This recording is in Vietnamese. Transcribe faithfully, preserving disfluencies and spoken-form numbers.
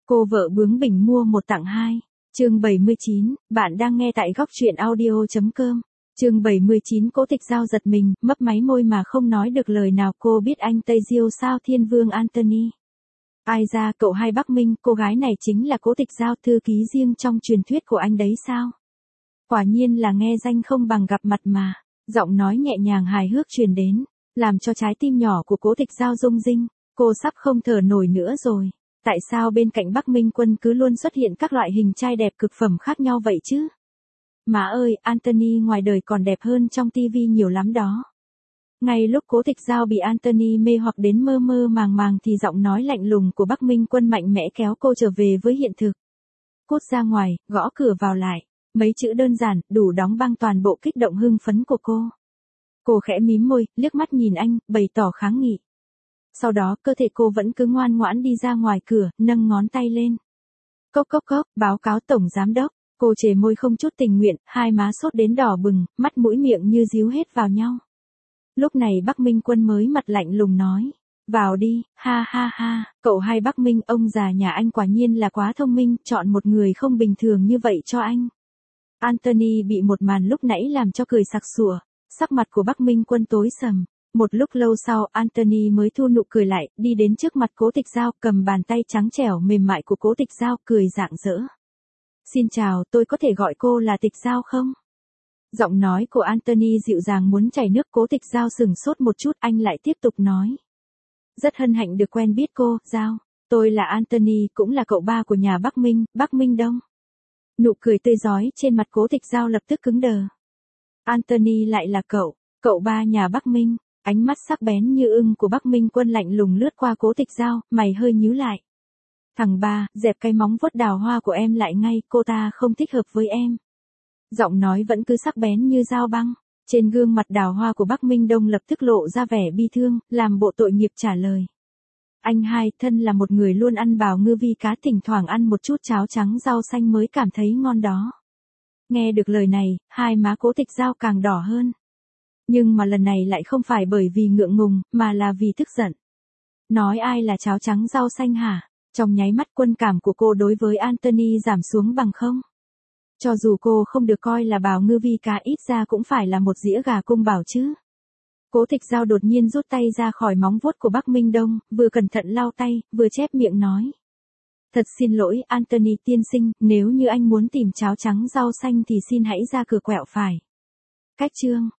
Cô vợ bướng bỉnh mua một tặng hai. Chương bảy mươi chín, bạn đang nghe tại góc truyện audio chấm com. Chương bảy mươi chín Cố Tịch Giao giật mình, mấp máy môi mà không nói được lời nào. Cô biết anh Tây Diêu sao? Thiên Vương Anthony. Ai ra? Cậu hai Bắc Minh, cô gái này chính là Cố Tịch Giao, thư ký riêng trong truyền thuyết của anh đấy sao? Quả nhiên là nghe danh không bằng gặp mặt mà. Giọng nói nhẹ nhàng hài hước truyền đến, làm cho trái tim nhỏ của Cố Tịch Giao rung rinh. Cô sắp không thở nổi nữa rồi. Tại sao bên cạnh Bắc Minh Quân cứ luôn xuất hiện các loại hình trai đẹp cực phẩm khác nhau vậy chứ? Má ơi, Anthony ngoài đời còn đẹp hơn trong tivi nhiều lắm đó. Ngay lúc Cố Tịch Giao bị Anthony mê hoặc đến mơ mơ màng màng thì giọng nói lạnh lùng của Bắc Minh Quân mạnh mẽ kéo cô trở về với hiện thực. Cút ra ngoài, gõ cửa vào lại. Mấy chữ đơn giản, đủ đóng băng toàn bộ kích động hưng phấn của cô. Cô khẽ mím môi, liếc mắt nhìn anh, bày tỏ kháng nghị. Sau đó, cơ thể cô vẫn cứ ngoan ngoãn đi ra ngoài cửa, nâng ngón tay lên. Cốc cốc cốc, báo cáo tổng giám đốc. Cô chề môi không chút tình nguyện, hai má sốt đến đỏ bừng, mắt mũi miệng như díu hết vào nhau. Lúc này Bắc Minh Quân mới mặt lạnh lùng nói. Vào đi, ha ha ha, cậu hai Bắc Minh, ông già nhà anh quả nhiên là quá thông minh, chọn một người không bình thường như vậy cho anh. Anthony bị một màn lúc nãy làm cho cười sặc sụa, sắc mặt của Bắc Minh Quân tối sầm. Một lúc lâu sau, Anthony mới thu nụ cười lại, đi đến trước mặt Cố Tịch Giao, cầm bàn tay trắng trẻo mềm mại của Cố Tịch Giao, cười rạng rỡ. Xin chào, tôi có thể gọi cô là Tịch Giao không? Giọng nói của Anthony dịu dàng muốn chảy nước. Cố Tịch Giao sừng sốt một chút, anh lại tiếp tục nói. Rất hân hạnh được quen biết cô, Giao. Tôi là Anthony, cũng là cậu ba của nhà Bắc Minh, Bắc Minh Đông. Nụ cười tươi rói trên mặt Cố Tịch Giao lập tức cứng đờ. Anthony lại là cậu, cậu ba nhà Bắc Minh. Ánh mắt sắc bén như ưng của Bắc Minh Quân lạnh lùng lướt qua Cố Tịch Giao, mày hơi nhíu lại. Thằng ba, dẹp cái móng vuốt đào hoa của em lại ngay, cô ta không thích hợp với em. Giọng nói vẫn cứ sắc bén như dao băng. Trên gương mặt đào hoa của Bắc Minh Đông lập tức lộ ra vẻ bi thương, làm bộ tội nghiệp trả lời. Anh hai, thân là một người luôn ăn bào ngư vi cá, thỉnh thoảng ăn một chút cháo trắng rau xanh mới cảm thấy ngon đó. Nghe được lời này, hai má Cố Tịch Giao càng đỏ hơn. Nhưng mà lần này lại không phải bởi vì ngượng ngùng, mà là vì tức giận. Nói ai là cháo trắng rau xanh hả? Trong nháy mắt quân cảm của cô đối với Anthony giảm xuống bằng không. Cho dù cô không được coi là bào ngư vi cá, ít ra cũng phải là một dĩa gà cung bảo chứ. Cố Tịch Giao đột nhiên rút tay ra khỏi móng vuốt của Bắc Minh Đông, vừa cẩn thận lau tay, vừa chép miệng nói. Thật xin lỗi Anthony tiên sinh, nếu như anh muốn tìm cháo trắng rau xanh thì xin hãy ra cửa quẹo phải. Cách chương.